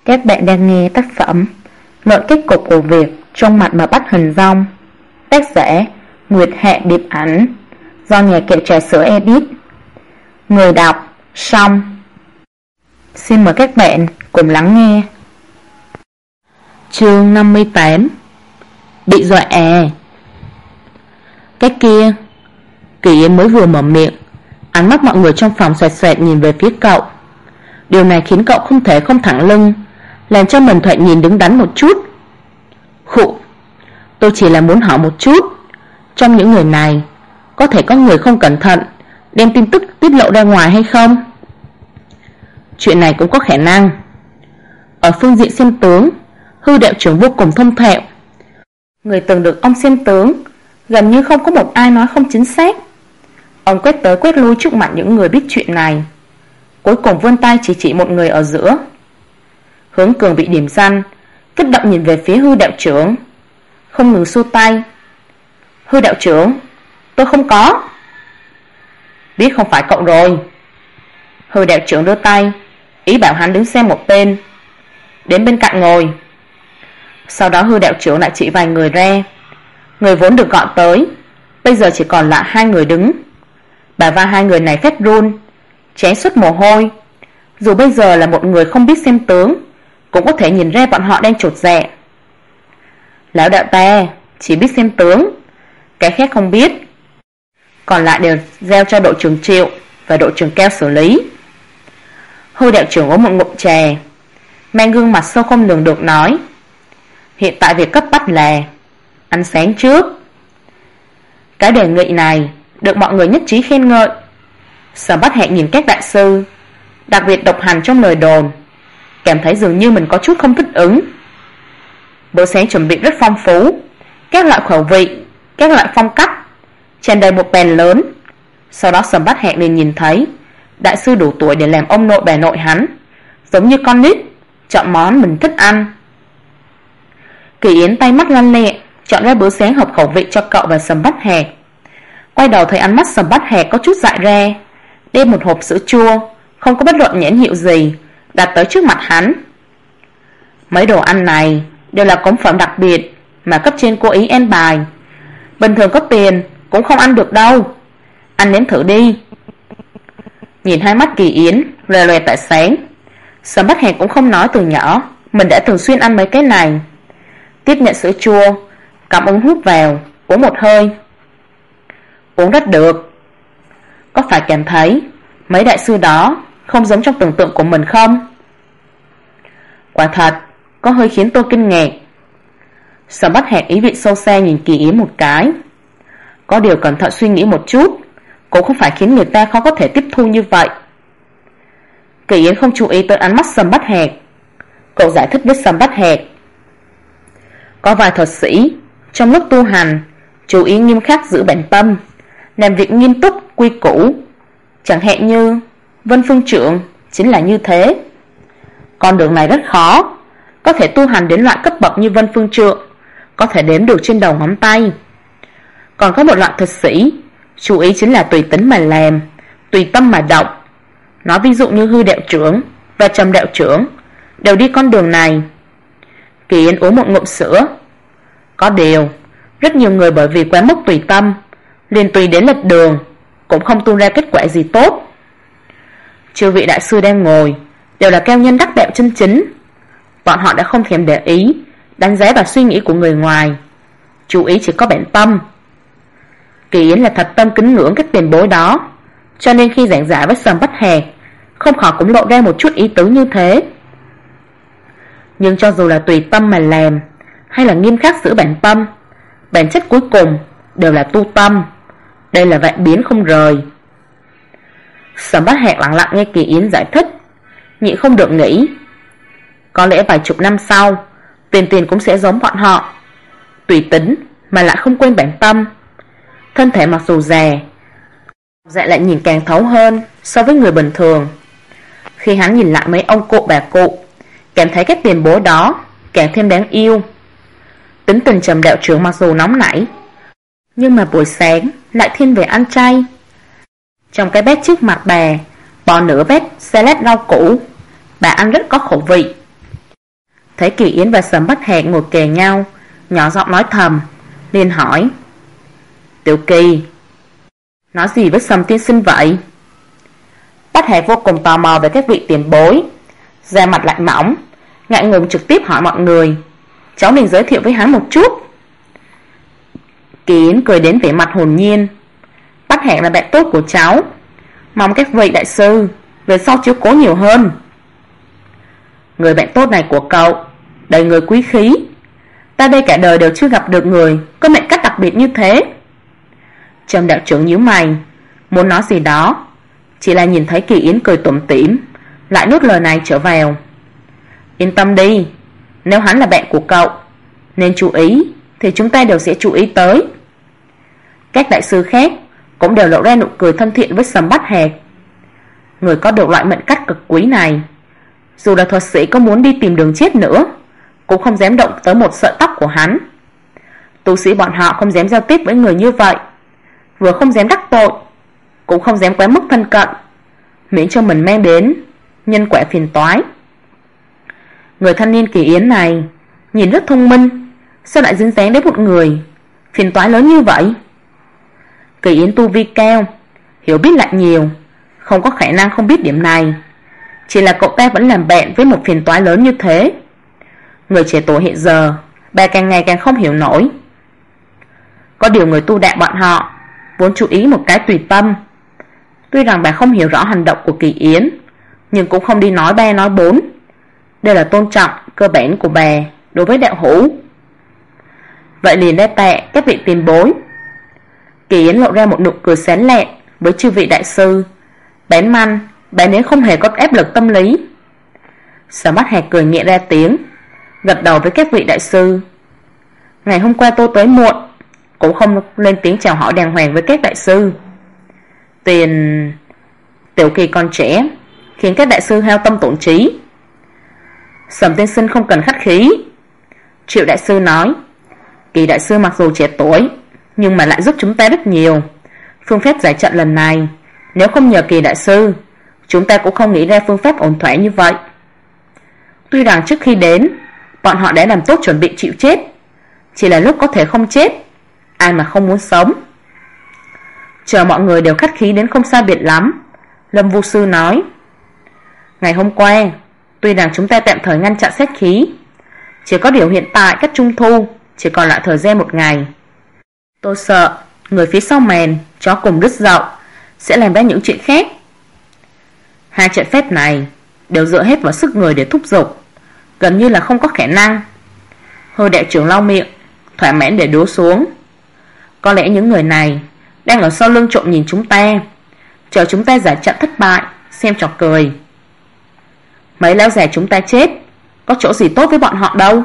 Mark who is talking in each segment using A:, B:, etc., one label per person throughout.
A: Các bạn đang nghe tác phẩm Luận kết cục của việc trong mặt mà bắt hình dong, tác giả Nguyệt Hạ Điệp Ảnh, do nhà kệ trà sữa edit. Người đọc Song. Xin mời các bạn cùng lắng nghe. Chương 58. Bị dọa à? Cái kia, Kỳ Yên mới vừa mở miệng, ánh mắt mọi người trong phòng xoẹt xoẹt nhìn về phía cậu. Điều này khiến cậu không thể không thẳng lưng, làm cho mình thoạt nhìn đứng đắn một chút. Khụ, tôi chỉ là muốn hỏi một chút, trong những người này có thể có người không cẩn thận đem tin tức tiết lộ ra ngoài hay không? Chuyện này cũng có khả năng. Ở phương diện xem tướng, Hư đạo trưởng vô cùng thông thạo. Người từng được ông xem tướng, gần như không có một ai nói không chính xác. Ông quét tới quét lui trước mặt những người biết chuyện này, cuối cùng vươn tay chỉ một người ở giữa. Hướng Cường bị điểm danh, kích động nhìn về phía Hư đạo trưởng, không ngừng xua tay. Hư đạo trưởng, tôi không có. Biết không phải cậu rồi. Hư đạo trưởng đưa tay, ý bảo hắn đứng xem một bên, đến bên cạnh ngồi. Sau đó Hư đạo trưởng lại chỉ vài người ra. Người vốn được gọi tới, bây giờ chỉ còn lại hai người đứng. Bả vai hai người này phép run, chén xuất mồ hôi. Dù bây giờ là một người không biết xem tướng, cũng có thể nhìn ra bọn họ đang chột dạ. Lão đạo ta chỉ biết xem tướng, cái khác không biết, còn lại đều giao cho đội trưởng Triệu và đội trưởng Keo xử lý. Hư đạo trưởng uống một ngụm trà, mang gương mặt sâu không lường được nói: hiện tại việc cấp bách là ăn sáng trước. Cái đề nghị này được mọi người nhất trí khen ngợi. Sở Bát Hẹn nhìn các đại sư, đặc biệt độc hành trong lời đồn, cảm thấy dường như mình có chút không thích ứng. Bữa sáng chuẩn bị rất phong phú, các loại khẩu vị, các loại phong cách, tràn đầy một bàn lớn. Sau đó Sở Bát Hẹn liền nhìn thấy đại sư đủ tuổi để làm ông nội bà nội hắn, giống như con nít chọn món mình thích ăn. Kỳ Yến tay mắt lanh lẹ chọn ra bữa sáng hợp khẩu vị cho cậu và Sầm Bát Hẹn. Quay đầu thấy ánh mắt Sầm Bát Hẹn có chút dại ra, đem một hộp sữa chua không có bất luận nhãn hiệu gì đặt tới trước mặt hắn. Mấy đồ ăn này đều là cống phẩm đặc biệt mà cấp trên cố ý an bài, bình thường có tiền cũng không ăn được đâu, ăn nếm thử đi. Nhìn hai mắt Kỳ Yến lòe lòe tại sáng, Sầm Bát Hẹn cũng không nói từ nhỏ mình đã thường xuyên ăn mấy cái này. Tiếp nhận sữa chua, cầm ống hút vào, uống một hơi. Uống rất được. Có phải cảm thấy mấy đại sư đó không giống trong tưởng tượng của mình không? Quả thật, có hơi khiến tôi kinh ngạc. Sở Bát Hẹn ý vị sâu xa nhìn Kỳ Yến một cái. Có điều cẩn thận suy nghĩ một chút, cũng không phải khiến người ta khó có thể tiếp thu như vậy. Kỳ Yến không chú ý tới ánh mắt Sầm Bát Hẹn. Cậu giải thích với Sầm Bát Hẹn: có vài thuật sĩ trong lúc tu hành chú ý nghiêm khắc giữ bản tâm, làm việc nghiêm túc quy củ. Chẳng hạn như Vân Phương Trượng chính là như thế. Con đường này rất khó, có thể tu hành đến loại cấp bậc như Vân Phương Trượng có thể đếm được trên đầu ngón tay. Còn có một loại thuật sĩ chú ý chính là tùy tính mà làm, tùy tâm mà động. Nói ví dụ như Hư đạo trưởng và Trầm đạo trưởng đều đi con đường này. Kỳ Yên uống một ngụm sữa. Có điều rất nhiều người bởi vì quá mức tùy tâm, liền tùy đến lệch đường, cũng không tu ra kết quả gì tốt. Chư vị đại sư đang ngồi đều là cao nhân đắc đạo chân chính, bọn họ đã không thèm để ý đánh giá và suy nghĩ của người ngoài, chú ý chỉ có bản tâm. Kỳ Yến là thật tâm kính ngưỡng các tiền bối đó, cho nên khi giảng giải với Sầm Bát Hẹn, không khỏi cũng lộ ra một chút ý tứ như thế. Nhưng cho dù là tùy tâm mà làm, hay là nghiêm khắc giữ bản tâm, bản chất cuối cùng đều là tu tâm. Đây là vạn biến không rời. Sầm Bát Hẹn lặng lặng nghe Kỳ Yến giải thích, nhịn không được nghĩ, có lẽ vài chục năm sau Tiền cũng sẽ giống bọn họ, tùy tính mà lại không quên bản tâm. Thân thể mặc dù già, dạ lại nhìn càng thấu hơn so với người bình thường. Khi hắn nhìn lại mấy ông cụ bà cụ, cảm thấy các tiền bối đó càng thêm đáng yêu. Tính tình Trầm đạo trưởng mặc dù nóng nảy, nhưng mà buổi sáng lại thiên về ăn chay. Trong cái bát trước mặt bà bỏ nửa bát salad rau củ, bà ăn rất có khẩu vị. thấy Kỳ Yến và Sầm Bách Hạc ngồi kề nhau, nhỏ giọng nói thầm, liền hỏi: Tiểu Kỳ, nói gì với Sầm tiên sinh vậy? Bách Hạc vô cùng tò mò về các vị tiền bối, da mặt lại mỏng, ngại ngùng trực tiếp hỏi mọi người: Cháu nên giới thiệu với hắn một chút. Kỳ Yến cười đến vẻ mặt hồn nhiên: Bách Hạc là bạn tốt của cháu, mong các vị đại sư về sau chiếu cố nhiều hơn. Người bạn tốt này của cậu đầy người quý khí, ta đây cả đời đều chưa gặp được người có mệnh cách đặc biệt như thế. Trầm đạo trưởng nhíu mày, muốn nói gì đó, chỉ là nhìn thấy Kỳ Yến cười tủm tỉm, lại nuốt lời này trở vào. Yên tâm đi, nếu hắn là bạn của cậu, nên chú ý thì chúng ta đều sẽ chú ý tới. Các đại sư khác cũng đều lộ ra nụ cười thân thiện với Sầm Bách Hạc. Người có được loại mệnh cách cực quý này, dù là thuật sĩ có muốn đi tìm đường chết nữa, cũng không dám động tới một sợi tóc của hắn. Tu sĩ bọn họ không dám giao tiếp với người như vậy, vừa không dám đắc tội, cũng không dám quá mức thân cận, miễn cho mình mang đến nhân quả phiền toái. Người thanh niên Kỳ Yến này nhìn rất thông minh, sao lại dính dáng đến một người phiền toái lớn như vậy? Kỳ Yến tu vi cao, hiểu biết lại nhiều, không có khả năng không biết điểm này. Chỉ là cậu ta vẫn làm bạn với một phiền toái lớn như thế. Người trẻ tuổi hiện giờ, bà càng ngày càng không hiểu nổi. Có điều người tu đạo bọn họ vốn chú ý một cái tùy tâm. Tuy rằng bà không hiểu rõ hành động của Kỳ Yến, nhưng cũng không đi nói ba nói bốn. Đây là tôn trọng cơ bản của bà đối với đạo hữu. Vậy liền đa tạ các vị tiền bối. Kỳ Yến lộ ra một nụ cười sáng lạn với chư vị đại sư, bán manh, bán đến không hề có áp lực tâm lý. Sở Mắt Hạc cười nhẹ ra tiếng, gật đầu với các vị đại sư. Ngày hôm qua tôi tới muộn, cũng không lên tiếng chào hỏi đàng hoàng với các đại sư. Tiểu Kỳ còn trẻ, khiến các đại sư hao tâm tổn trí. Sầm tiên sinh không cần khách khí. Triệu đại sư nói: Kỳ đại sư mặc dù trẻ tuổi, nhưng mà lại giúp chúng ta rất nhiều. Phương pháp giải trận lần này, nếu không nhờ Kỳ đại sư, chúng ta cũng không nghĩ ra phương pháp ổn thỏa như vậy. Tuy rằng trước khi đến, bọn họ đã làm tốt chuẩn bị chịu chết, chỉ là lúc có thể không chết, ai mà không muốn sống. Chờ mọi người đều khách khí đến không sai biệt lắm, Lâm Vu sư nói: Ngày hôm qua, tuy rằng chúng ta tạm thời ngăn chặn sát khí, chỉ có điều hiện tại cách trung thu chỉ còn lại thời gian một ngày. Tôi sợ người phía sau màn chó cùng đứt dậu sẽ làm ra những chuyện khác. Hai trận phép này đều dựa hết vào sức người để thúc giục, gần như là không có khả năng. Hơi đại trưởng lau miệng, thỏa mãn để đố xuống. Có lẽ những người này đang ở sau lưng trộm nhìn chúng ta, chờ chúng ta giải trận thất bại, xem trò cười. Mấy lão già chúng ta chết, có chỗ gì tốt với bọn họ đâu.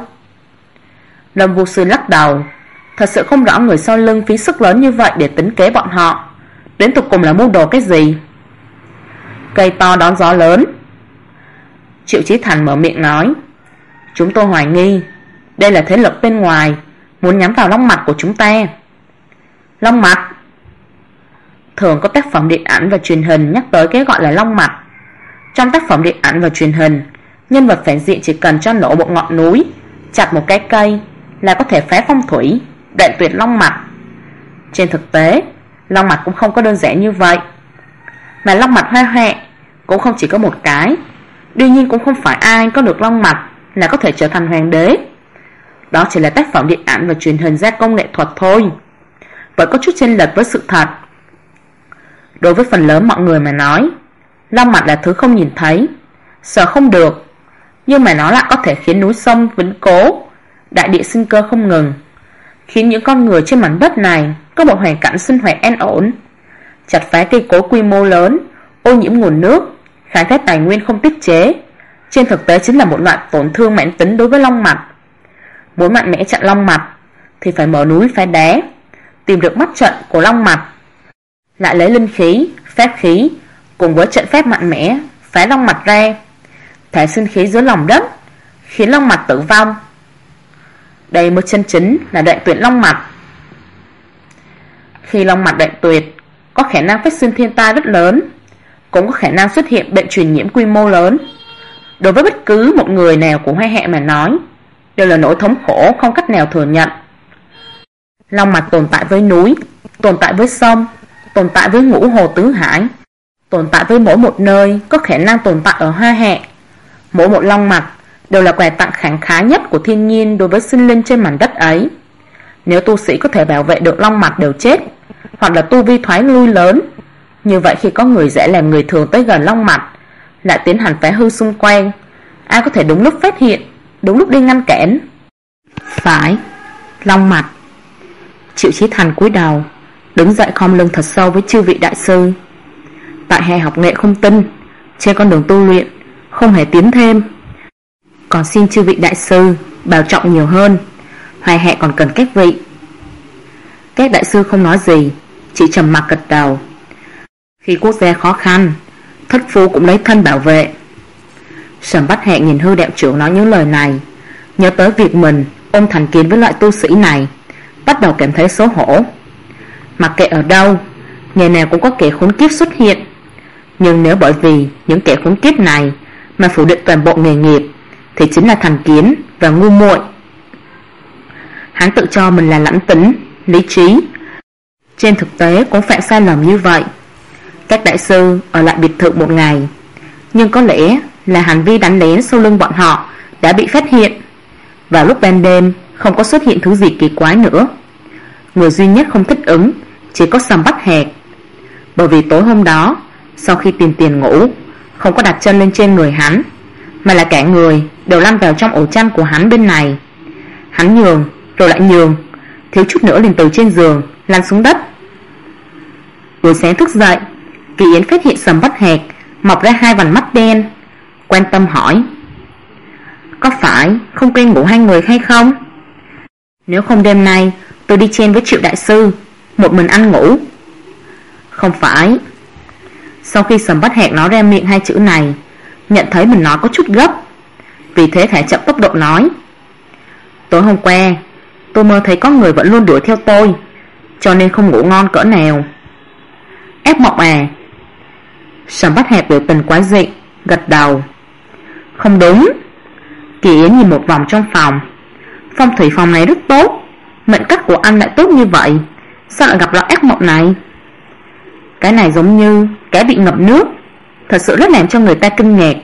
A: Lâm Vu sư lắc đầu, thật sự không rõ người sau lưng phí sức lớn như vậy để tính kế bọn họ đến tục cùng là mưu đồ cái gì. Cây to đón gió lớn. Triệu Chí Thành mở miệng nói: Chúng tôi hoài nghi đây là thế lực bên ngoài muốn nhắm vào Long Mạch của chúng ta. Long Mạch? Thường có tác phẩm điện ảnh và truyền hình nhắc tới cái gọi là Long Mạch. Trong tác phẩm điện ảnh và truyền hình, nhân vật phản diện chỉ cần cho nổ một ngọn núi, chặt một cái cây là có thể phá phong thủy, đoạn tuyệt Long Mạch. Trên thực tế, Long Mạch cũng không có đơn giản như vậy. Mà Long Mạch hoa huệ cũng không chỉ có một cái. Đương nhiên cũng không phải ai có được Long Mạch là có thể trở thành hoàng đế. Đó chỉ là tác phẩm điện ảnh và truyền hình gia công nghệ thuật thôi, vẫn có chút chênh lệch với sự thật. Đối với phần lớn mọi người mà nói, Long Mạch là thứ không nhìn thấy, sợ không được, nhưng mà nó lại có thể khiến núi sông vững cố, đại địa sinh cơ không ngừng, khiến những con người trên mảnh đất này có một hoàn cảnh sinh hoạt an ổn. Chặt phá cây cối quy mô lớn, ô nhiễm nguồn nước, khai thác tài nguyên không tiết chế, trên thực tế chính là một loại tổn thương mãn tính đối với Long Mạch. Muốn mạnh mẽ chặn Long Mạch thì phải mở núi phá đá, tìm được mắt trận của Long Mạch, lại lấy linh khí, pháp khí cùng với trận pháp mạnh mẽ phá Long Mạch ra, thả sinh khí dưới lòng đất, khiến Long Mạch tử vong. Đây mới chân chính là đoạn tuyệt Long Mạch. Khi Long Mạch đoạn tuyệt, có khả năng phát sinh thiên tai rất lớn, cũng có khả năng xuất hiện bệnh truyền nhiễm quy mô lớn. đối với bất cứ một người nào của Hoa Hạ mà nói, đều là nỗi thống khổ không cách nào thừa nhận. Long mạch tồn tại với núi, tồn tại với sông, tồn tại với ngũ hồ tứ hải, tồn tại với mỗi một nơi có khả năng tồn tại ở Hoa Hạ. Mỗi một long mạch đều là quà tặng khẳng khái nhất của thiên nhiên đối với sinh linh trên mảnh đất ấy. Nếu tu sĩ có thể bảo vệ được long mạch đều chết, hoặc là tu vi thoái lui lớn, như vậy khi có người dễ làm người thường tới gần long mạch, lại tiến hành phá hư xung quanh, ai có thể đúng lúc phát hiện, đúng lúc đi ngăn cản? Phải, long mạch. Triệu Chí Thành cúi đầu, đứng dậy khom lưng thật sâu với chư vị đại sư. Tại hạ học nghệ không tinh, trên con đường tu luyện không hề tiến thêm, còn xin chư vị đại sư bảo trọng nhiều hơn, Hoài Hạ còn cần các vị. Các đại sư không nói gì, chỉ trầm mặc gật đầu. Khi quốc gia khó khăn, thất phu cũng lấy thân bảo vệ. Sầm Bách Hạ nhìn Hư đạo trưởng nói những lời này, nhớ tới việc mình ôm thành kiến với loại tu sĩ này, bắt đầu cảm thấy xấu hổ. Mặc kệ ở đâu, ngày nào cũng có kẻ khốn kiếp xuất hiện, nhưng nếu bởi vì những kẻ khốn kiếp này mà phủ định toàn bộ nghề nghiệp, thì chính là thành kiến và ngu muội. Hắn tự cho mình là lãnh tĩnh, lý trí, trên thực tế cũng phạm sai lầm như vậy. Các đại sư ở lại biệt thự một ngày, nhưng có lẽ là hành vi đánh lén sau lưng bọn họ đã bị phát hiện. Vào lúc ban đêm không có xuất hiện thứ gì kỳ quái nữa. Người duy nhất không thích ứng chỉ có Sầm Bách Hạc, bởi vì tối hôm đó sau khi tìm tiền ngủ, không có đặt chân lên trên người hắn, mà là cả người đều lăn vào trong ổ chăn của hắn bên này. Hắn nhường rồi lại nhường, thiếu chút nữa liền từ trên giường lăn xuống đất. Buổi sáng thức dậy, Kỳ Yến phát hiện Sầm Bách Hạc mọc ra hai vành mắt đen, quan tâm hỏi: có phải không quen ngủ hai người hay không? Nếu không đêm nay tôi đi chen với Triệu đại sư, một mình ăn ngủ. Không phải. Sau khi Sầm Bách Hạc nói ra miệng hai chữ này, nhận thấy mình nói có chút gấp, vì thế thả chậm tốc độ nói: tối hôm qua tôi mơ thấy có người vẫn luôn đuổi theo tôi, cho nên không ngủ ngon cỡ nào. Ác mộng à? Sầm Bách Hạc biểu tình quái dị, gật đầu. Không đúng. Kỳ Yến nhìn một vòng trong phòng. Phong thủy phòng này rất tốt, mệnh cách của anh lại tốt như vậy, sao lại gặp loại ác mộng này? Cái này giống như cá bị ngập nước, thật sự rất làm cho người ta kinh ngạc.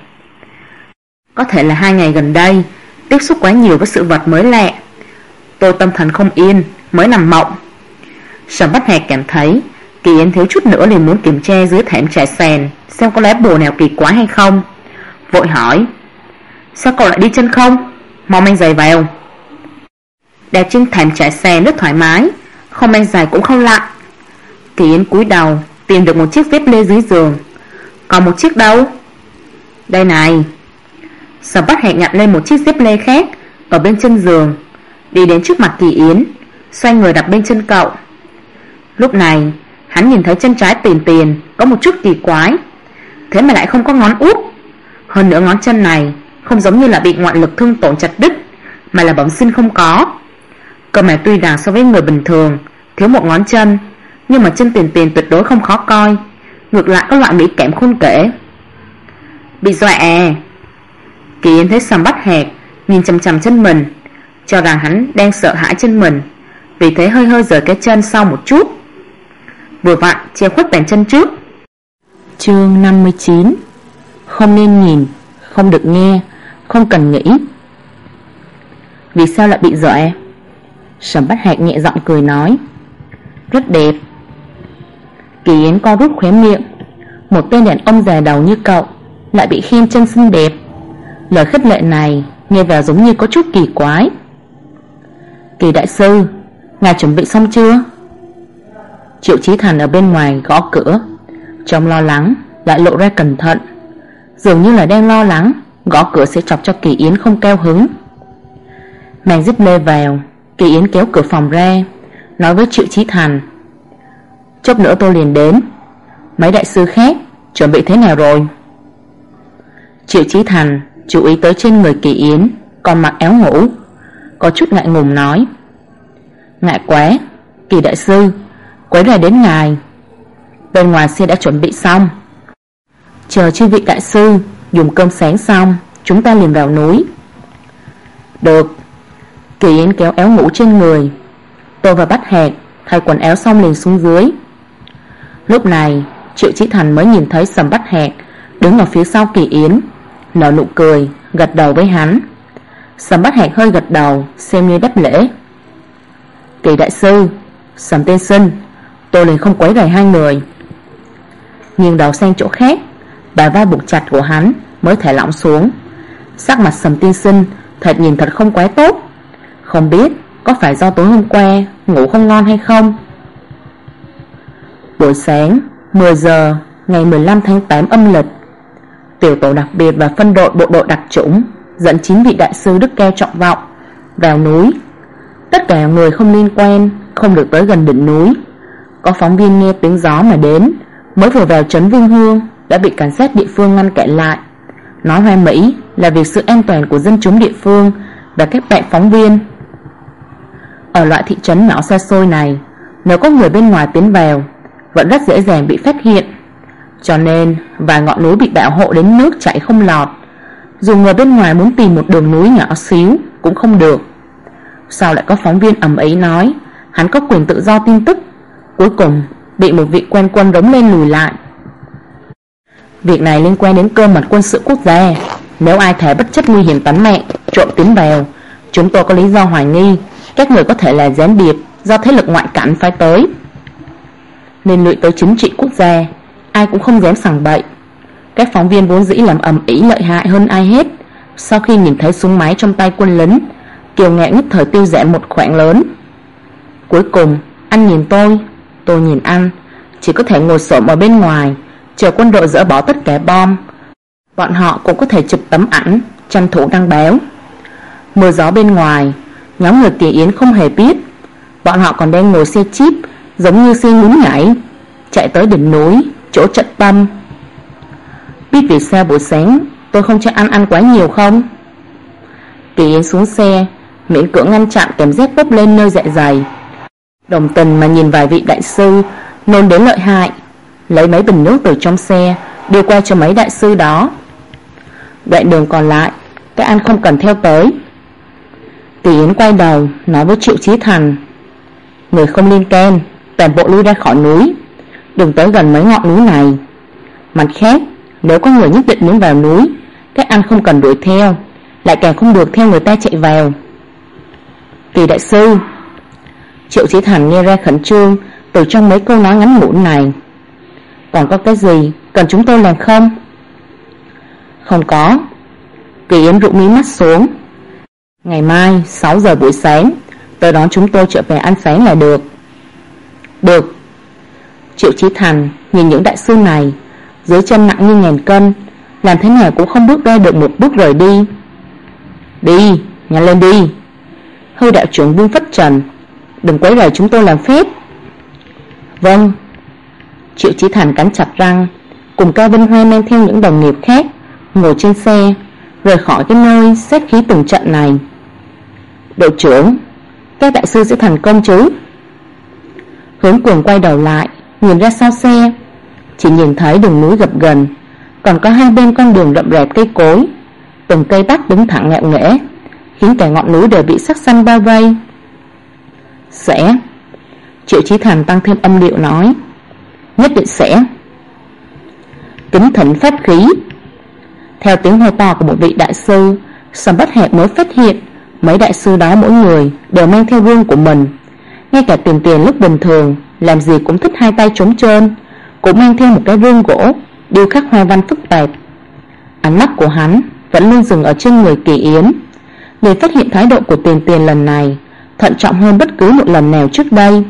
A: Có thể là 2 ngày gần đây tiếp xúc quá nhiều với sự vật mới lạ, tôi tâm thần không yên mới nằm mộng. Sầm Bách Hạc cảm thấy Kỳ Yến thiếu chút nữa liền muốn kiểm tra dưới thảm trải sàn xem có lá bùa nào kỳ quái hay không, vội hỏi: sao cậu lại đi chân không? Mau mang giày vào. Đạp trên thảm trải sàn rất thoải mái, không mang giày cũng không lạnh. Kỳ Yến cúi đầu tìm được một chiếc dép lê dưới giường. Còn một chiếc đâu? Đây này. Sầm Bách Hạc nhặt lên một chiếc dép lê khác ở bên chân giường, đi đến trước mặt Kỳ Yến, xoay người đặt bên chân cậu. Lúc này hắn nhìn thấy chân trái Tiền Tiền có một chút kỳ quái, thế mà lại không có ngón út. Hơn nữa ngón chân này không giống như là bị ngoại lực thương tổn chặt đứt, mà là bẩm sinh không có. Cơ mà tuy rằng so với người bình thường thiếu một ngón chân, nhưng mà chân Tiền Tiền tuyệt đối không khó coi, ngược lại có loại mỹ cảm khôn kể. Bị dọa à? Kỳ Yến thấy Sầm Bách Hạc nhìn chằm chằm chân mình, cho rằng hắn đang sợ hãi chân mình, vì thế hơi hơi rời cái chân sau một chút, vừa vặn che khuất bàn chân trước. Chương 59. Không nên nhìn, không được nghe, không cần nghĩ. Vì sao lại bị dọa? Sầm Bách Hạc nhẹ giọng cười nói: rất đẹp. Kỳ Yến co rút khóe miệng. Một tên đàn ông già đầu như cậu lại bị khen chân xinh đẹp, lời khích lệ này nghe vào giống như có chút kỳ quái. Kỳ đại sư, ngài chuẩn bị xong chưa? Triệu Chí Thành ở bên ngoài gõ cửa, trông lo lắng lại lộ ra cẩn thận, dường như là đang lo lắng gõ cửa sẽ chọc cho Kỳ Yến không cao hứng. Mang dép lê vào, Kỳ Yến kéo cửa phòng ra, nói với Triệu Chí Thành: chốc nữa tôi liền đến. Mấy đại sư khác chuẩn bị thế nào rồi? Triệu Chí Thành chú ý tới trên người Kỳ Yến còn mặc áo ngủ, có chút ngại ngùng nói: ngại quá, Kỳ đại sư, quấy rầy đến ngài. Bên ngoài xe đã chuẩn bị xong, chờ chư vị đại sư dùng cơm sáng xong chúng ta liền vào núi. Được. Kỳ Yến kéo áo ngủ trên người. Tôi và Bách Hạc thay quần áo xong liền xuống dưới. Lúc này Triệu Chí Thành mới nhìn thấy Sầm Bách Hạc đứng ở phía sau Kỳ Yến, nở nụ cười, gật đầu với hắn. Sầm Bách Hạc hơi gật đầu, xem như đáp lễ. Kỳ đại sư, Sầm tiên sinh, tôi liền không quấy rầy hai người. Nghiêng đầu sang chỗ khác, bả vai buộc chặt của hắn mới thả lỏng xuống. Sắc mặt Sầm tiên sinh nhìn thật không quá tốt. Không biết có phải do tối hôm qua ngủ không ngon hay không. Buổi sáng 10 giờ ngày 15 tháng 8 âm lịch, tiểu tổ đặc biệt và phân đội bộ đội đặc chủng dẫn 9 vị đại sư đức cao trọng vọng vào núi. Tất cả người không liên quan không được tới gần đỉnh núi. Có phóng viên nghe tiếng gió mà đến, mới vừa vào trấn Vương Hương đã bị cảnh sát địa phương ngăn cản lại, nói hoa mỹ là vì sự an toàn của dân chúng địa phương và các bạn phóng viên. Ở loại thị trấn nhỏ xa xôi này, nếu có người bên ngoài tiến vào vẫn rất dễ dàng bị phát hiện, cho nên vài ngọn núi bị bảo hộ đến nước chảy không lọt. Dù người bên ngoài muốn tìm một đường núi nhỏ xíu cũng không được. Sau lại có phóng viên ầm ĩ nói hắn có quyền tự do tin tức, cuối cùng bị một vị quan quân rống lên lùi lại. Việc này liên quan đến cơ mật quân sự quốc gia, nếu ai thể bất chấp nguy hiểm tính mạng trộm tiến vào, chúng tôi có lý do hoài nghi các người có thể là gián điệp do thế lực ngoại cảnh phái tới. Liên lụy tới chính trị quốc gia, ai cũng không dám sằng bậy. Các phóng viên vốn dĩ làm ầm ĩ lợi hại hơn ai hết, sau khi nhìn thấy súng máy trong tay quân lính, kiêu ngạo nhất thời tiêu giảm một khoảng lớn. Cuối cùng anh nhìn tôi nhìn anh, chỉ có thể ngồi xổm ở bên ngoài chờ quân đội dỡ bỏ tất cả bom. Bọn họ cũng có thể chụp tấm ảnh tranh thủ đăng báo. Mưa gió bên ngoài, nhóm người Kỳ Yến không hề biết bọn họ còn đang ngồi xe jeep giống như xe nhún nhảy chạy tới đỉnh núi chỗ trận tâm. Biết vì sao buổi sáng tôi không cho ăn quá nhiều không? Kỳ Yến xuống xe, miễn cưỡng ngăn chặn cảm giác bốc lên nơi dạ dày, đồng tình mà nhìn vài vị đại sư nôn đến lợi hại, lấy mấy bình nước từ trong xe đưa qua cho mấy đại sư đó. Đoạn đường còn lại các anh không cần theo tới. Kỳ Yến quay đầu nói với Triệu Chí Thành, người không liên can toàn bộ lui ra khỏi núi, đừng tới gần mấy ngọn núi này. Mặt khác, nếu có người nhất định muốn vào núi, các anh không cần đuổi theo, lại càng không được theo người ta chạy vào. Kỳ đại sư. Triệu Chí Thành nghe ra khẩn trương từ trong mấy câu nói ngắn ngủn này. Còn có cái gì cần chúng tôi làm không? Không có. Kỳ Yến rũ mí mắt xuống. Ngày mai 6 giờ buổi sáng tới đón chúng tôi trở về ăn sáng là được. Được. Triệu Chí Thành nhìn những đại sư này, dưới chân nặng như ngàn cân, làm thế nào cũng không bước ra được một bước rời đi. Đi, nhanh lên đi. Hư đạo trưởng Vương phất trần, đừng quấy rầy chúng tôi làm phép. Vâng. Triệu Chí Thành cắn chặt răng, cùng Cao Vinh Hoa men theo những đồng nghiệp khác ngồi trên xe rời khỏi cái nơi xét khí từng trận này. Đội trưởng, các đại sư sẽ thành công chứ? Hướng Cường quay đầu lại nhìn ra sau xe, chỉ nhìn thấy đường núi gập ghềnh, còn có hai bên con đường rậm rạp cây cối, từng cây bách đứng thẳng ngạo nghễ, khiến cả ngọn núi đều bị sắc xanh bao vây. Sẽ. Triệu Chí Thành tăng thêm âm điệu nói, nhất định sẽ. Kính thỉnh pháp khí. Theo tiếng hô to của một vị đại sư, Sầm Bách Hạc mới phát hiện mấy đại sư đó mỗi người đều mang theo gương của mình. Ngay cả Tiền Tiền lúc bình thường làm gì cũng thích hai tay trống trơn, cũng mang theo một cái gương gỗ điêu khắc hoa văn phức tạp. Ánh mắt của hắn vẫn luôn dừng ở trên người Kỳ Yến, để phát hiện thái độ của Tiền Tiền lần này thận trọng hơn bất cứ một lần nào trước đây.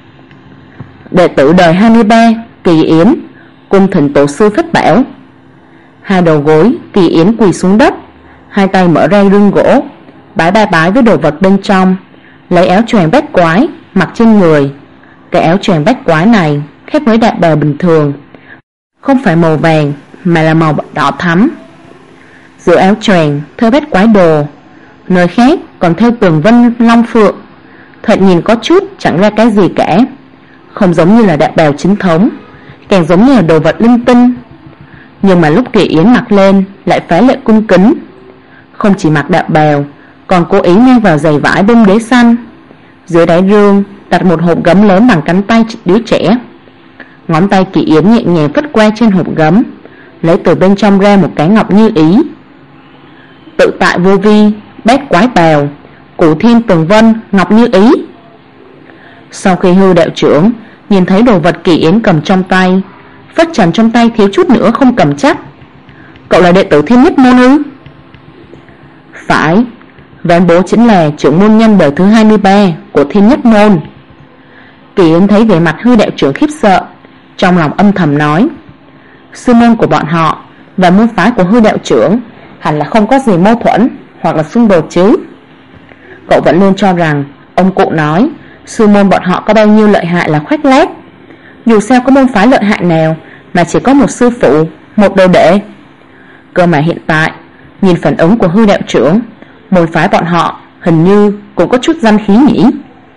A: Đệ tử đời 23 Kỳ Yến, cung thỉnh tổ sư phách bảo. Hai đầu gối Kỳ Yến quỳ xuống đất, hai tay mở ra gương gỗ, bái ba bái với đồ vật bên trong, lấy áo choàng bách quái mặc trên người. Cái áo choàng bách quái này khác với đại bào bình thường, không phải màu vàng mà là màu đỏ thắm. Giữa áo choàng thêu bách quái đồ, nơi khác còn thêu tường vân long phượng, thoạt nhìn có chút chẳng ra cái gì cả, không giống như là đại bào chính thống, càng giống như là đồ vật linh tinh. Nhưng mà lúc Kỳ Yến mặc lên lại phá lệ cung kính, không chỉ mặc đạo bào, còn cố ý mang vào giày vải bông đế xanh. Dưới đáy rương đặt một hộp gấm lớn bằng cánh tay đứa trẻ. Ngón tay Kỳ Yến nhẹ nhàng phất qua trên hộp gấm, lấy từ bên trong ra một cái ngọc như ý. Tự tại vô vi, bét quái bào, Cửu Thiên Tường Vân, ngọc như ý. Sau khi Hư đạo trưởng nhìn thấy đồ vật Kỳ Yến cầm trong tay, phất trần trong tay thiếu chút nữa không cầm chắc. Cậu là đệ tử Thiên Nhất Môn ư? Phải, ván bố chính là trưởng môn nhân đời thứ 23 của Thiên Nhất Môn. Kỳ Yến thấy vẻ mặt Hư đạo trưởng khiếp sợ, trong lòng âm thầm nói, sư môn của bọn họ và môn phái của Hư đạo trưởng hẳn là không có gì mâu thuẫn hoặc là xung đột chứ. Cậu vẫn luôn cho rằng ông cụ nói sư môn bọn họ có bao nhiêu lợi hại là khoác lác. Dù sao có môn phái lợi hại nào mà chỉ có một sư phụ, một đồ đệ. Cơ mà hiện tại nhìn phản ứng của Hư đạo trưởng, môn phái bọn họ hình như cũng có chút danh khí nhỉ.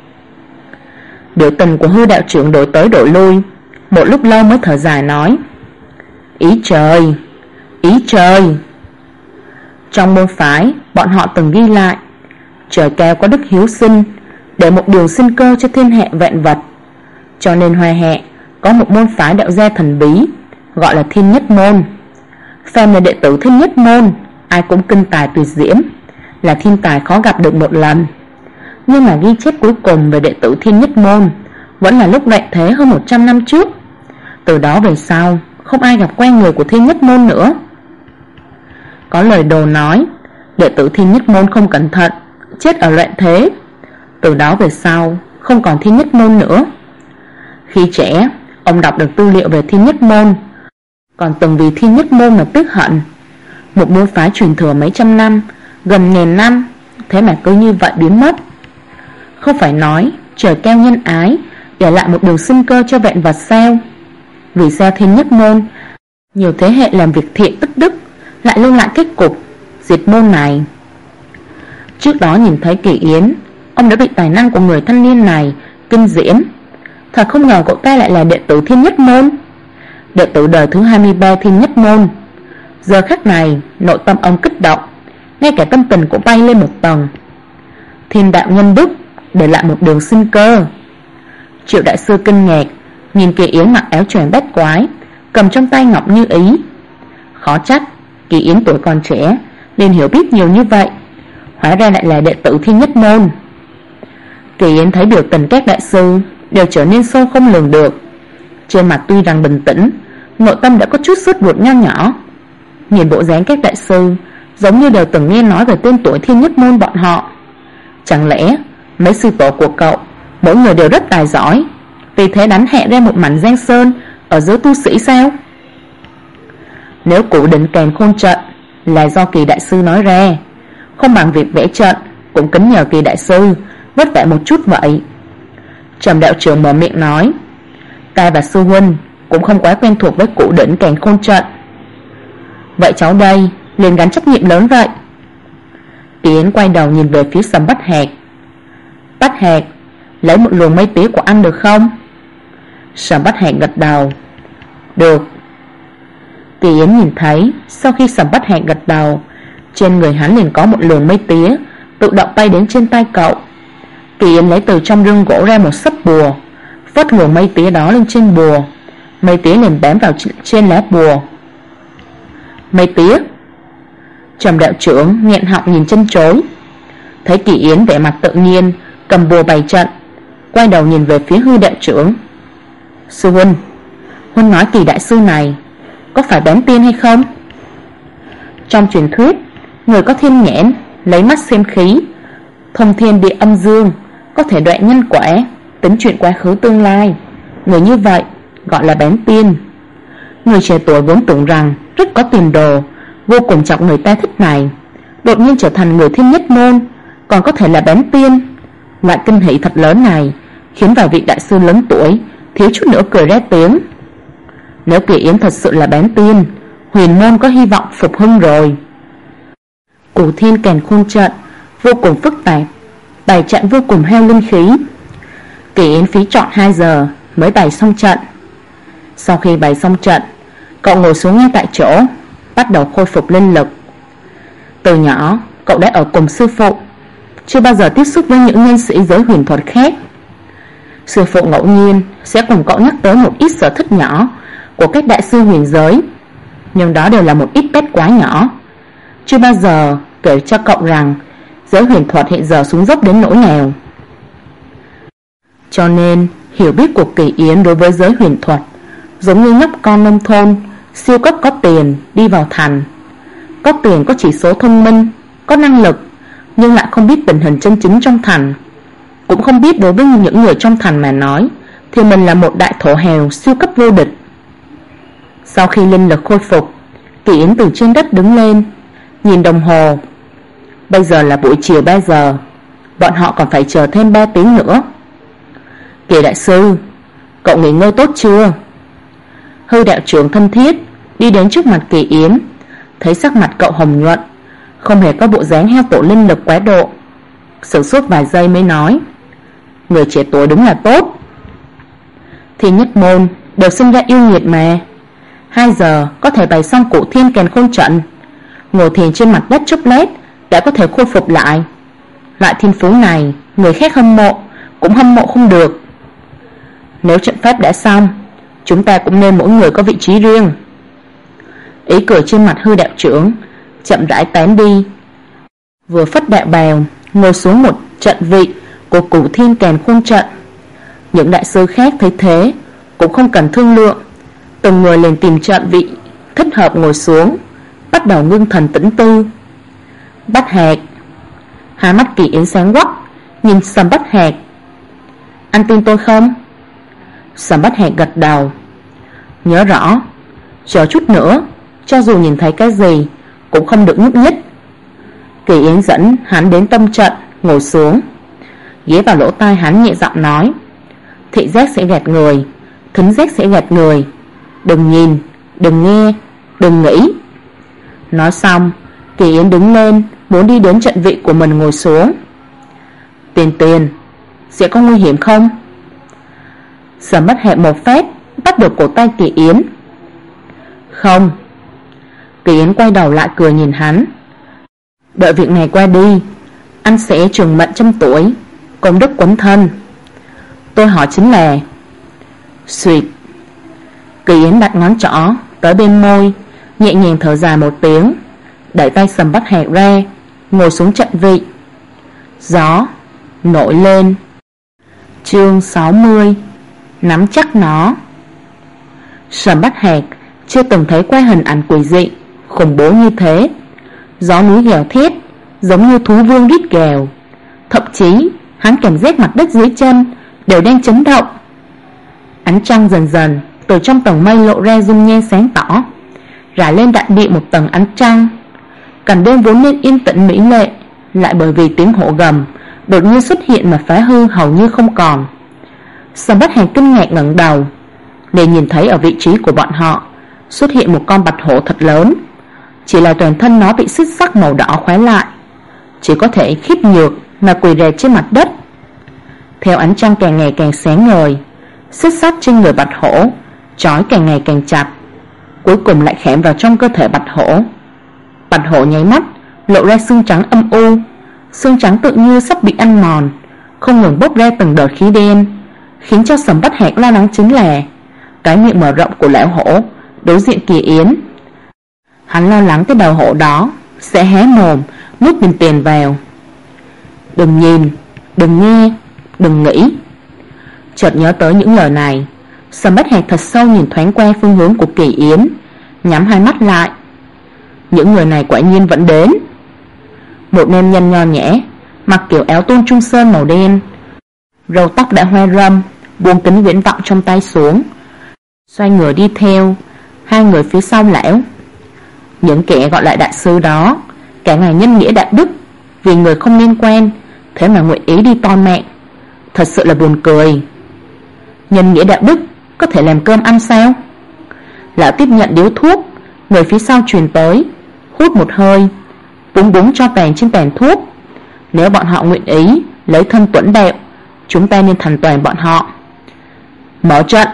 A: Biểu tình của Hư đạo trưởng đổi tới đổi lui, một lúc lâu mới thở dài nói, ý trời, ý trời. Trong môn phái bọn họ từng ghi lại, trời cao có đức hiếu sinh, để một đường sinh cơ cho thiên hạ vạn vật. Cho nên Hoa Hạ có một môn phái đạo gia thần bí, gọi là Thiên Nhất Môn. Phàm là đệ tử Thiên Nhất Môn, ai cũng kinh tài tuyệt diễm, là thiên tài khó gặp được một lần. Nhưng mà ghi chép cuối cùng về đệ tử Thiên Nhất Môn vẫn là lúc đại thế hơn 100 năm trước. Từ đó về sau không ai gặp quen người của Thiên Nhất Môn nữa. Có lời đồn nói đệ tử Thiên Nhất Môn không cẩn thận chết ở loạn thế. Từ đó về sau không còn Thiên Nhất Môn nữa. Khi trẻ ông đọc được tư liệu về Thiên Nhất Môn, còn từng vì Thiên Nhất Môn mà tiếc hận. Một môn phái truyền thừa mấy trăm năm, gần ngàn năm, thế mà cứ như vậy biến mất. Không phải nói trời cao nhân ái, để lại một đường sinh cơ cho vạn vật sao? Vì sao Thiên Nhất Môn nhiều thế hệ làm việc thiện tích đức lại lưu lại kết cục diệt môn này? Trước đó nhìn thấy Kỳ Yến, ông đã bị tài năng của người thanh niên này kinh diễm. Thật không ngờ cậu ta lại là đệ tử Thiên Nhất Môn, đệ tử đời thứ 23 Thiên Nhất Môn. Giờ khắc này nội tâm ông kích động, ngay cả tâm tình cũng bay lên một tầng. Thiên đạo nhân đức, để lại một đường sinh cơ. Triệu đại sư kinh ngạc nhìn Kỳ Yến mặc áo choàng bát quái, cầm trong tay ngọc như ý. Khó trách Kỳ Yến tuổi còn trẻ nên hiểu biết nhiều như vậy, hóa ra lại là đệ tử Thiên Nhất Môn. Kỳ Yến thấy biểu tình các đại sư đều trở nên sâu không lường được. Trên mặt tuy rằng bình tĩnh, nội tâm đã có chút sốt ruột nho nhỏ. Nhìn bộ dáng các đại sư giống như đều từng nghe nói về tên tuổi Thiên Nhất Môn bọn họ. Chẳng lẽ mấy sư tổ của cậu mỗi người đều rất tài giỏi, vì thế đánh hạ ra một mảnh giang sơn ở giữa tu sĩ sao? Nếu Cụ Định Càn Khôn trận là do Kỳ đại sư nói ra, không bằng việc vẽ trận cũng kính nhờ Kỳ đại sư vất vả một chút vậy. Trầm đạo trưởng mở miệng nói, ta và sư huynh cũng không quá quen thuộc với Cụ Định Càn Khôn trận. Vậy cháu đây liền gánh trách nhiệm lớn vậy. Kỳ Yến quay đầu nhìn về phía Sầm Bách Hạc. Bách Hạc, lấy một luồng mây tía của anh được không? Sầm Bách Hạc gật đầu. Được. Kỳ Yến nhìn thấy sau khi Sầm Bách Hạc gật đầu, trên người hắn liền có một luồng mây tía tự động bay đến trên tay cậu. Kỳ Yến lấy từ trong rương gỗ ra một sấp bùa, phất luồng mây tía đó lên trên bùa. Mây tía liền bám vào trên lá bùa. Mây tía? Trầm đạo trưởng nghẹn họng nhìn chân chối. Thấy Kỳ Yến vẻ mặt tự nhiên cầm bùa bày trận, quay đầu nhìn về phía Hư đạo trưởng. Sư huynh, huynh nói Kỳ đại sư này có phải bán tiên hay không? Trong truyền thuyết, người có thiên nhãn lấy mắt xem khí, thông thiên địa âm dương, có thể đoạn nhân quả, tính chuyện quá khứ tương lai. Người như vậy gọi là bán tiên. Người trẻ tuổi vốn tưởng rằng rất có tiền đồ, vô cùng trọng người ta thích này, đột nhiên trở thành người Thiên Nhất Môn, còn có thể là bán tiên. Loại kinh hỉ thật lớn này khiến vài vị đại sư lớn tuổi thiếu chút nữa cười ra tiếng. Nếu Kỳ Yến thật sự là bán tiên, huyền môn có hy vọng phục hưng rồi. Cửu Thiên Càn Khôn trận vô cùng phức tạp, bày trận vô cùng heo linh khí. Kỳ Yến phí trọn 2 giờ mới bày xong trận. Sau khi bày xong trận, cậu ngồi xuống ngay tại chỗ, bắt đầu khôi phục linh lực. Từ nhỏ cậu đã ở cùng sư phụ, chưa bao giờ tiếp xúc với những nhân sĩ giới huyền thuật khác. Sư phụ ngẫu nhiên sẽ cùng cậu nhắc tới một ít sở thích nhỏ của các đại sư huyền giới, nhưng đó đều là một ít pet quá nhỏ, chưa bao giờ kể cho cậu rằng giới huyền thuật hiện giờ xuống dốc đến nỗi nào. Cho nên hiểu biết của Kỳ Yến đối với giới huyền thuật giống như nhóc con nông thôn siêu cấp có tiền đi vào thành. Có tiền, có chỉ số thông minh, có năng lực, nhưng lại không biết tình hình chân chính trong thành, cũng không biết đối với những người trong thành mà nói thì mình là một đại thổ hào siêu cấp vô địch. Sau khi linh lực khôi phục, Kỳ Yến từ trên đất đứng lên, nhìn đồng hồ. Bây giờ là buổi chiều 3 giờ, bọn họ còn phải chờ thêm 3 tiếng nữa. Kỳ đại sư, cậu nghỉ ngơi tốt chưa? Hư đạo trưởng thân thiết đi đến trước mặt Kỳ Yến, thấy sắc mặt cậu hồng nhuận, không hề có bộ dáng heo tổ linh lực quá độ, sửng sốt vài giây mới nói: người trẻ tuổi đúng là tốt. Thì nhất môn đều sinh ra yêu nghiệt mà. 2 giờ có thể bày xong Cổ Thiên Càn Khôn trận, ngồi thiền trên mặt đất chốc lát đã có thể khôi phục lại. Loại thiên phú này người khác hâm mộ cũng hâm mộ không được. Nếu trận pháp đã xong, chúng ta cũng nên mỗi người có vị trí riêng. Ý cười trên mặt hư đạo trưởng chậm rãi tán đi, vừa phất đạo bào ngồi xuống một trận vị của Cổ Thiên Càn Khôn trận. Những đại sư khác thấy thế cũng không cần thương lượng, từng người liền tìm trận vị thích hợp ngồi xuống, bắt đầu ngưng thần tĩnh tư. Bách Hạc. Hai mắt Kỳ Yến sáng quắc nhìn Sầm Bách Hạc. Anh tin tôi không? Sầm Bách Hạc gật đầu. Nhớ rõ, chờ chút nữa cho dù nhìn thấy cái gì cũng không được nhúc nhích. Kỳ Yến dẫn hắn đến tâm trận ngồi xuống, ghé vào lỗ tai hắn nhẹ giọng nói: thị giác sẽ gạt người, thính giác sẽ gạt người, đừng nhìn, đừng nghe, đừng nghĩ. Nói xong, Kỳ Yến đứng lên muốn đi đến trận vị của mình ngồi xuống. Tiền sẽ có nguy hiểm không? Sầm Bách Hạc một phát bắt được cổ tay Kỳ Yến. Không. Kỳ Yến quay đầu lại cười nhìn hắn. Đợi việc này qua đi, anh sẽ trường mệnh 100 tuổi, công đức quấn thân. Tôi hỏi chính là... Xuyệt. Kỳ Yến đặt ngón trỏ tới bên môi, nhẹ nhàng thở dài một tiếng, đẩy tay Sầm Bách Hạc ra, ngồi xuống trận vị. Gió nổi lên. Chương 60. Nắm chắc nó. Sầm Bách Hạc chưa từng thấy qua hình ảnh quỷ dị khủng bố như thế. Gió núi gào thét giống như thú vương rít gào, thậm chí hắn cảm giác mặt đất dưới chân đều đang chấn động. Ánh trăng dần dần từ trong tầng mây lộ ra dung nhan sáng tỏ, rải lên đại địa một tầng ánh trăng. Cảnh đêm vốn nên yên tĩnh mỹ lệ, lại bởi vì tiếng hổ gầm đột nhiên xuất hiện mà phá hư hầu như không còn. Sầm Bách Hạc kinh ngạc ngẩng đầu, để nhìn thấy ở vị trí của bọn họ xuất hiện một con bạch hổ thật lớn. Chỉ là toàn thân nó bị xích sắt màu đỏ khóa lại, chỉ có thể khiếp nhược mà quỳ rệt trên mặt đất. Theo ánh trăng càng ngày càng sáng ngời, xích sắt trên người bạch hổ trói càng ngày càng chặt, cuối cùng lại khẽm vào trong cơ thể bạch hổ. Bạch hổ nháy mắt lộ ra xương trắng âm u, xương trắng tự như sắp bị ăn mòn, không ngừng bốc ra từng đợt khí đen. Khiến cho Sầm Bách Hạc lo lắng chính là cái miệng mở rộng của lão hổ đối diện Kỳ Yến. Hắn lo lắng cái đầu hổ đó sẽ hé mồm nuốt tiền vào. Đừng nhìn, đừng nghe, đừng nghĩ. Chợt nhớ tới những lời này, Sầm Bách Hạc thật sâu nhìn thoáng qua phương hướng của Kỳ Yến, nhắm hai mắt lại. Những người này quả nhiên vẫn đến. Một nam nhân nho nhã, mặc kiểu áo tôn trung sơn màu đen, râu tóc đã hoa râm, buông kính viễn vọng trong tay xuống, xoay người đi theo hai người phía sau lão. Những kẻ gọi lại đại sư đó cả ngày nhân nghĩa đạo đức, vì người không liên quan thế mà nguyện ý đi toi mạng, thật sự là buồn cười. Nhân nghĩa đạo đức có thể làm cơm ăn sao? Lão tiếp nhận điếu thuốc người phía sau truyền tới, hút một hơi, búng búng cho tàn trên tàn thuốc. Nếu bọn họ nguyện ý lấy thân tuẫn đạo, chúng ta nên thành toàn bọn họ. Mở trận.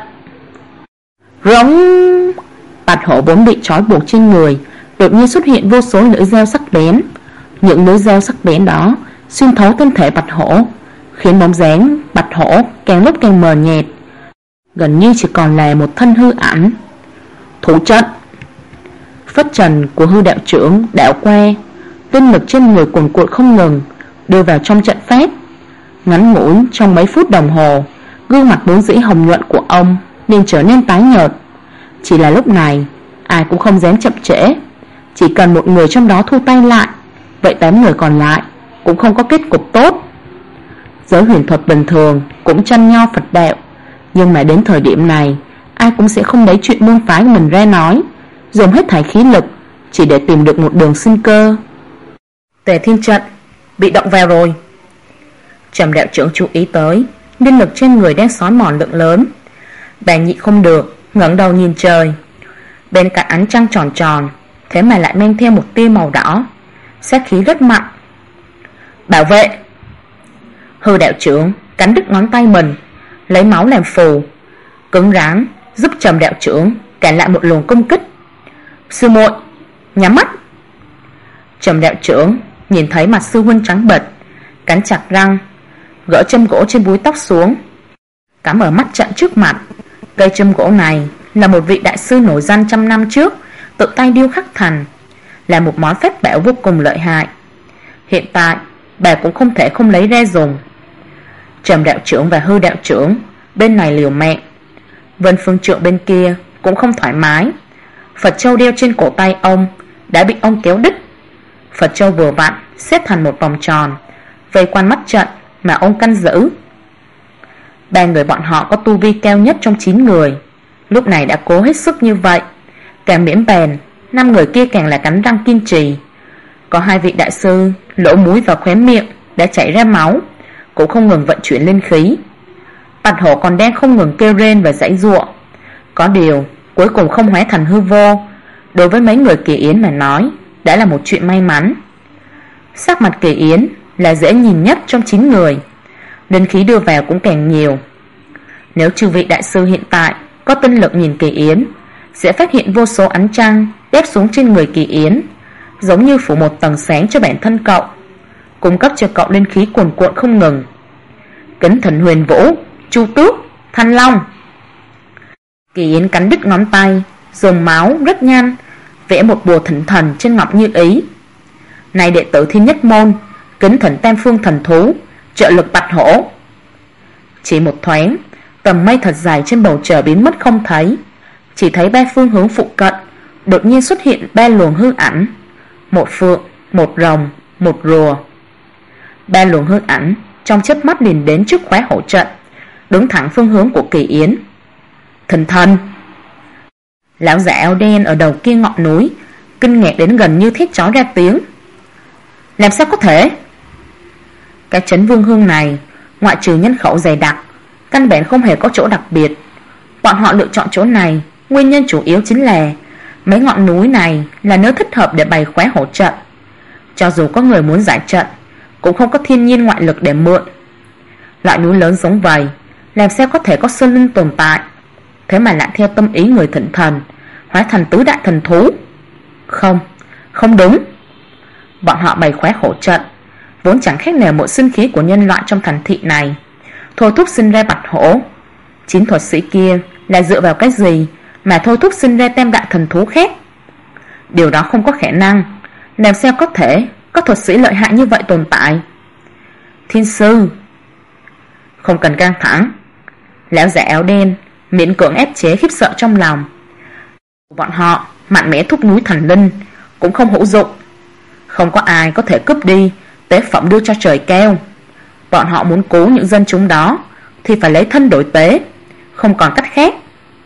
A: Rống. Bạch hổ vốn bị trói buộc trên người đột nhiên xuất hiện vô số lưỡi dao sắc bén, Những lưỡi dao sắc bén đó xuyên thấu thân thể bạch hổ, khiến bóng dáng bạch hổ càng lúc càng mờ nhạt, gần như chỉ còn là một thân hư ảnh. Thủ trận. Phất trần của hư đạo trưởng đảo qua, linh lực trên người cuồn cuộn không ngừng đưa vào trong trận pháp. Ngắn ngủi trong mấy phút đồng hồ, gương mặt vốn dĩ hồng nhuận của ông nên trở nên tái nhợt. Chỉ là lúc này ai cũng không dám chậm trễ. Chỉ cần một người trong đó thu tay lại, vậy 8 người còn lại cũng không có kết cục tốt. Giới huyền thuật bình thường cũng chăn nho Phật đạo, nhưng mà đến thời điểm này ai cũng sẽ không lấy chuyện môn phái của mình ra nói, dùng hết thảy khí lực chỉ để tìm được một đường sinh cơ. Tề Thiên trận bị động vào rồi. Trầm đạo trưởng chú ý tới linh lực trên người đang xói mòn lượng lớn. Bà nhị không được, ngẩng đầu nhìn trời. Bên cạnh ánh trăng tròn tròn, thế mà lại mang theo một tia màu đỏ, sát khí rất mạnh. Bảo vệ. Hư đạo trưởng cắn đứt ngón tay mình, lấy máu làm phù, cứng rắn giúp Trầm đạo trưởng cản lại một luồng công kích. Sư muội, nhắm mắt. Trầm đạo trưởng nhìn thấy mặt sư huynh trắng bệch, cắn chặt răng, gỡ châm gỗ trên búi tóc xuống, cắm ở mắt trận trước mặt. Cây châm gỗ này là một vị đại sư nổi danh trăm năm trước tự tay điêu khắc thành, là một món phép bảo vô cùng lợi hại. Hiện tại bà cũng không thể không lấy ra dùng. Trầm đạo trưởng và hư đạo trưởng bên này liều mạng, Vân Phương Trượng bên kia cũng không thoải mái. Phật châu đeo trên cổ tay ông đã bị ông kéo đứt. Phật châu vừa vặn xếp thành một vòng tròn vây quanh mắt trận mà ông căn giữ. 3 người bọn họ có tu vi cao nhất trong 9 người, lúc này đã cố hết sức như vậy. Càng miễn bèn, 5 người kia càng là cắn răng kiên trì. Có 2 vị đại sư lỗ mũi và khóe miệng đã chảy ra máu, cũng không ngừng vận chuyển linh khí. Bạch hổ còn đang không ngừng kêu rên và giãy giụa. Có điều cuối cùng không hóa thành hư vô, đối với mấy người Kỳ Yến mà nói đã là một chuyện may mắn. Sắc mặt Kỳ Yến là dễ nhìn nhất trong 9 người, linh khí đưa vào cũng càng nhiều. Nếu chư vị đại sư hiện tại có tinh lực nhìn Kỳ Yến, sẽ phát hiện vô số ánh trăng đép xuống trên người Kỳ Yến, giống như phủ một tầng sáng cho bản thân cậu, cung cấp cho cậu linh khí cuồn cuộn không ngừng. Kính Thần Huyền Vũ, Chu Tước, Thanh Long. Kỳ Yến cắn đứt ngón tay, dùng máu rất nhanh vẽ một bùa thỉnh thần trên ngọc như ý. Này đệ tử Thiên Nhất Môn, kính thỉnh tam phương thần thú trợ lực Bạch Hổ. Chỉ một thoáng, tầm mây thật dài trên bầu trời biến mất không thấy. Chỉ thấy 3 phương hướng phụ cận đột nhiên xuất hiện 3 luồng hư ảnh, một phượng, một rồng, một rùa. 3 luồng hư ảnh trong chớp mắt liền đến trước khóe hổ trận, đứng thẳng phương hướng của Kỳ Yến. Thần thần. Lão già áo đen ở đầu kia ngọn núi kinh ngạc đến gần như thét chó ra tiếng. Làm sao có thể? Cái trấn Vương Hương này ngoại trừ nhân khẩu dày đặc, căn bản không hề có chỗ đặc biệt. Bọn họ lựa chọn chỗ này, nguyên nhân chủ yếu chính là mấy ngọn núi này là nơi thích hợp để bày khóe hổ trận. Cho dù có người muốn giải trận, cũng không có thiên nhiên ngoại lực để mượn. Loại núi lớn giống vậy, làm sao có thể có sơn linh tồn tại? Thế mà lại theo tâm ý người thỉnh thần, hóa thành tứ đại thần thú. Không, không đúng. Bọn họ bày khóe hổ trận vốn chẳng khác nào một sinh khí của nhân loại trong thành thị này, thôi thúc sinh ra Bạch Hổ. 9 thuật sĩ kia là dựa vào cái gì mà thôi thúc sinh ra tam đại thần thú khác? Điều đó không có khả năng. Làm sao có thể có thuật sĩ lợi hại như vậy tồn tại? Thiên sư. Không cần căng thẳng. Lão già áo đen miễn cưỡng ép chế khiếp sợ trong lòng. Bọn họ mạnh mẽ thúc núi thần linh cũng không hữu dụng. Không có ai có thể cướp đi tế phẩm đưa cho trời cao. Bọn họ muốn cứu những dân chúng đó thì phải lấy thân đổi tế, không còn cách khác.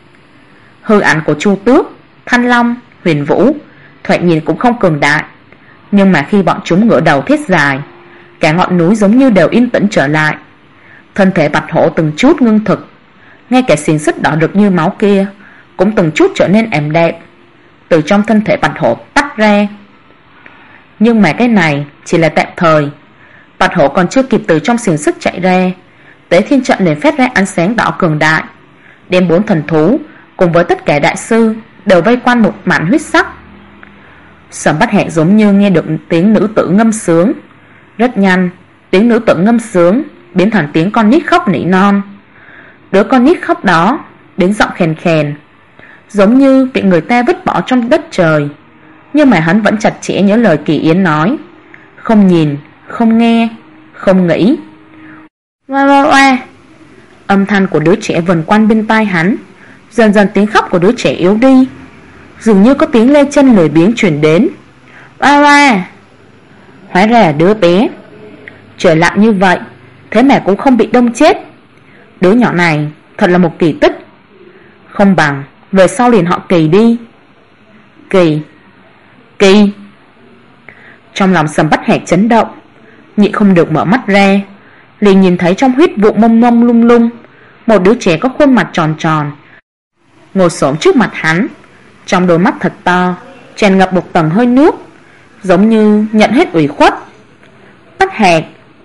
A: Hư ảnh của Chu Tước, Thanh Long, Huyền Vũ thoạt nhìn cũng không cường đại, nhưng mà khi bọn chúng ngửa đầu thét dài, cả ngọn núi giống như đều yên tĩnh trở lại. Thân thể Bạch Hổ từng chút ngưng thực, ngay cả xiềng xích đỏ rực như máu kia cũng từng chút trở nên ảm đạm, từ trong thân thể Bạch Hổ tách ra. Nhưng mà cái này chỉ là tạm thời. Bạch Hổ còn chưa kịp từ trong xiềng xích chạy ra, Tế Thiên trận liền phát ra ánh sáng đỏ cường đại, đem 4 thần thú cùng với tất cả đại sư đều vây quanh một mảnh huyết sắc. Sầm Bách Hẹ giống như nghe được tiếng nữ tử ngâm sướng. Rất nhanh, tiếng nữ tử ngâm sướng biến thành tiếng con nít khóc nỉ non. Đứa con nít khóc đó đến giọng khèn khèn, giống như bị người ta vứt bỏ trong đất trời. Nhưng mà hắn vẫn chặt chẽ nhớ lời Kỳ Yến nói, không nhìn, không nghe, không nghĩ. Oa oa oa. Âm thanh của đứa trẻ vần quanh bên tai hắn. Dần dần tiếng khóc của đứa trẻ yếu đi, dường như có tiếng lê chân lười biếng truyền đến. Oa oa. Hóa ra là đứa bé. Trời lạnh như vậy, thế mà cũng không bị đông chết. Đứa nhỏ này thật là một kỳ tích. Không bằng về sau liền họ Kỳ đi. Kỳ. Kỳ. Trong lòng Sầm Bách Hẹ chấn động, nhịn không được mở mắt ra, liền nhìn thấy trong huyết vụ mông mông lung lung một đứa trẻ có khuôn mặt tròn tròn ngồi xổm trước mặt hắn. Trong đôi mắt thật to tràn ngập một tầng hơi nước, giống như nhận hết ủy khuất. Bách Hẹ.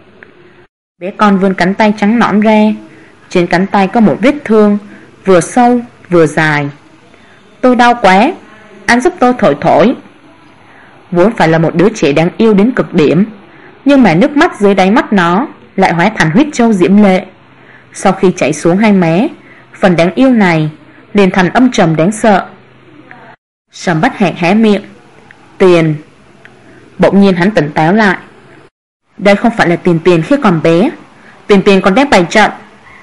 A: Bé con vươn cánh tay trắng nõn ra. Trên cánh tay có một vết thương, vừa sâu vừa dài. Tôi đau quá, anh giúp tôi thổi thổi. Vốn phải là một đứa trẻ đáng yêu đến cực điểm, nhưng mà nước mắt dưới đáy mắt nó lại hóa thành huyết châu diễm lệ. Sau khi chảy xuống hai mé, phần đáng yêu này liền thành âm trầm đáng sợ. Sầm Bách Hẹ hé miệng. Tiền. Bỗng nhiên hắn tỉnh táo lại. Đây không phải là Tiền khi còn bé. Tiền còn đang bày trận.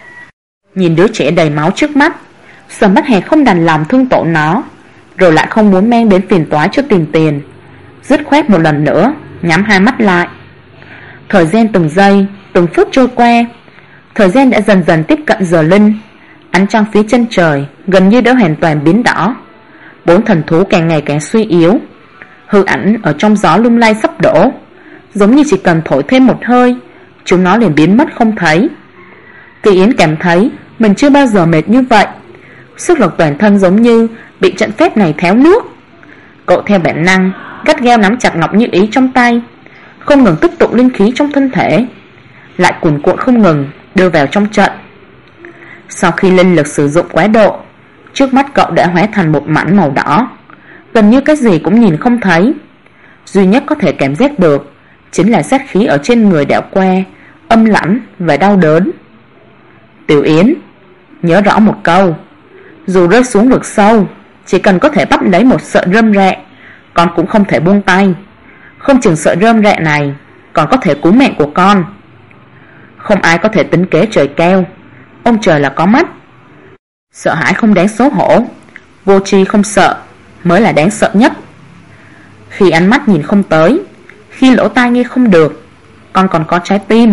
A: Nhìn đứa trẻ đầy máu trước mắt, Sầm Bách Hẹ không đành lòng thương tổn nó, rồi lại không muốn mang đến phiền toái cho Tiền. Dứt khoát một lần nữa nhắm hai mắt lại. Thời gian từng giây từng phút trôi qua. Thời gian đã dần dần tiếp cận giờ linh. Ánh trăng phía chân trời gần như đã hoàn toàn biến đỏ. Bốn thần thú càng ngày càng suy yếu. Hư ảnh ở trong gió lung lay sắp đổ, giống như chỉ cần thổi thêm một hơi, chúng nó liền biến mất không thấy. Kỳ Yến cảm thấy mình chưa bao giờ mệt như vậy. Sức lực toàn thân giống như bị trận phép này tháo nước. Cậu theo bản năng gắt gao nắm chặt ngọc như ý trong tay, không ngừng tích tụ linh khí trong thân thể, lại cuồn cuộn không ngừng đưa vào trong trận. Sau khi linh lực sử dụng quá độ, trước mắt cậu đã hóa thành một mảnh màu đỏ, gần như cái gì cũng nhìn không thấy. Duy nhất có thể cảm giác được chính là sát khí ở trên người đảo qua, âm lãnh và đau đớn. Tiểu Yến, nhớ rõ một câu, dù rơi xuống vực sâu, chỉ cần có thể bắt lấy một sợi rơm rạ, con cũng không thể buông tay. Không chừng sợi rơm rạ này còn có thể cứu mệnh của con. Không ai có thể tính kế trời cao, ông trời là có mắt. Sợ hãi không đáng xấu hổ, vô tri không sợ mới là đáng sợ nhất. Khi ánh mắt nhìn không tới, khi lỗ tai nghe không được, con còn có trái tim.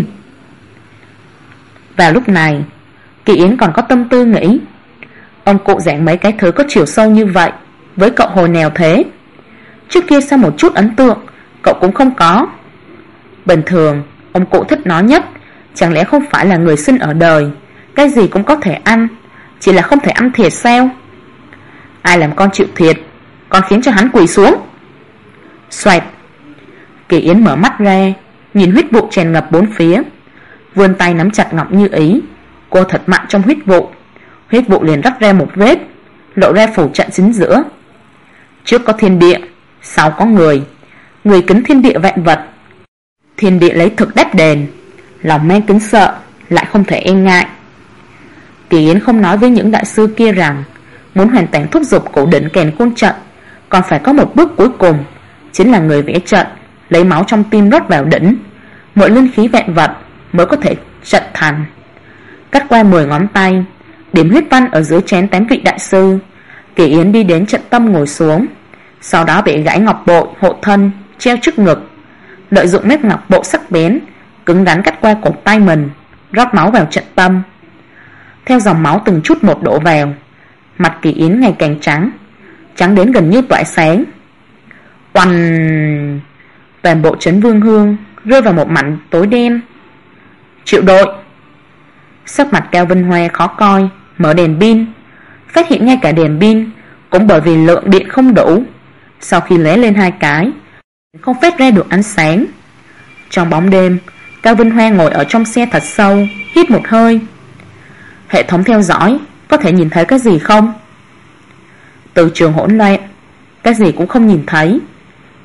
A: Vào lúc này, Kỳ Yến còn có tâm tư nghĩ, ông cụ giảng mấy cái thứ có chiều sâu như vậy với cậu hồi nào thế? Trước kia sao một chút ấn tượng cậu cũng không có? Bình thường ông cụ thích nói nhất, chẳng lẽ không phải là người sinh ở đời cái gì cũng có thể ăn, chỉ là không thể ăn thiệt sao? Ai làm con chịu thiệt, con khiến cho hắn quỳ xuống. Xoẹt. Kỳ Yến mở mắt ra, nhìn huyết vụ tràn ngập bốn phía, vươn tay nắm chặt ngọc như ý. Cô thật mạnh trong huyết vụ liền rắc ra một vết, lộ ra phủ trận chính giữa. Trước có thiên địa, sau có người, người kính thiên địa vạn vật. Thiên địa lấy thực đáp đền, lòng mang kính sợ, lại không thể e ngại. Kỳ Yến không nói với những đại sư kia rằng muốn hoàn toàn thúc giục cổ đỉnh kèn côn trận, còn phải có một bước cuối cùng, chính là người vẽ trận lấy máu trong tim rót vào đỉnh, mỗi linh khí vạn vật mới có thể trận thành. Cắt qua 10 ngón tay, điểm huyết văn ở dưới trán 8 vị đại sư, Kỳ Yến đi đến trận tâm ngồi xuống. Sau đó bị gãy ngọc bội hộ thân treo trước ngực, lợi dụng mép ngọc bội sắc bén cứng rắn cắt qua cổ tay mình, rót máu vào trận tâm. Theo dòng máu từng chút một đổ vào, mặt Kỳ Yến ngày càng trắng đến gần như tỏa sáng. Oằn! Toàn bộ trấn Vương Hương rơi vào một mảnh tối đen. Triệu đội. Sắc mặt Cao Vân Hoa khó coi, mở đèn pin, phát hiện ngay cả đèn pin cũng bởi vì lượng điện không đủ, sau khi lóe lên 2 cái không phát ra được ánh sáng. Trong bóng đêm, Cao Vân Hoa ngồi ở trong xe thật sâu, hít một hơi. Hệ thống theo dõi có thể nhìn thấy cái gì không? Từ trường hỗn loạn, cái gì cũng không nhìn thấy.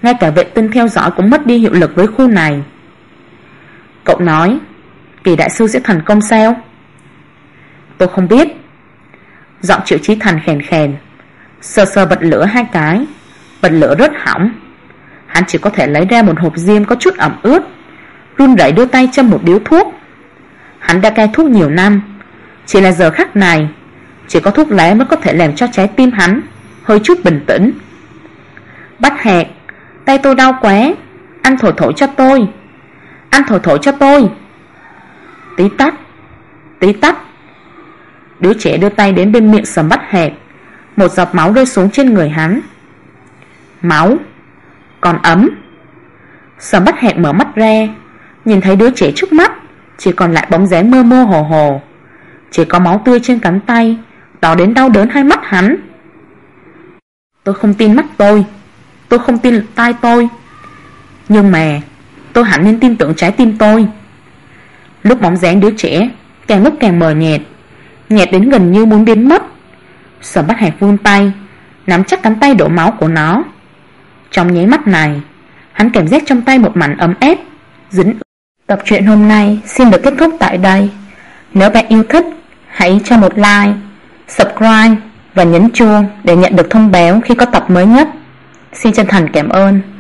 A: ngay cả vệ tinh theo dõi cũng mất đi hiệu lực với khu này. Cậu nói Kỳ đại sư sẽ thành công sao? Tôi không biết. Giọng Triệu Chí Thành khèn khèn, sờ sờ bật lửa 2 cái. Bật lửa rất hỏng. Hắn chỉ có thể lấy ra một hộp diêm có chút ẩm ướt, run rẩy đưa tay châm một điếu thuốc. Hắn đã cai thuốc nhiều năm, chỉ là giờ khắc này chỉ có thuốc lá mới có thể làm cho trái tim hắn hơi chút bình tĩnh. Bắt hẹt, tay tôi đau quá, anh thổi thổi cho tôi. Anh thổi thổi cho tôi. Tí tách, tí tách. Đứa trẻ đưa tay đến bên miệng Sầm Bắt Hẹt. Một giọt máu rơi xuống trên người hắn. Máu, còn ấm. Sầm Bắt Hẹt mở mắt ra, nhìn thấy đứa trẻ trước mắt chỉ còn lại bóng dáng mơ mơ hồ hồ. Chỉ có máu tươi trên cánh tay, đỏ đến đau đớn hai mắt hắn. Tôi không tin mắt tôi không tin tai tôi. Nhưng mà tôi hẳn nên tin tưởng trái tim tôi. Lúc bóng dáng đứa trẻ càng lúc càng mờ nhạt, nhạt đến gần như muốn biến mất. Sở Bắt Hạc vươn tay, nắm chắc cánh tay đổ máu của nó. Trong nháy mắt này, hắn cảm giác trong tay một mảnh ấm áp, dính. Tập truyện hôm nay xin được kết thúc tại đây. Nếu bạn yêu thích, hãy cho một like, subscribe và nhấn chuông để nhận được thông báo khi có tập mới nhất. Xin chân thành cảm ơn.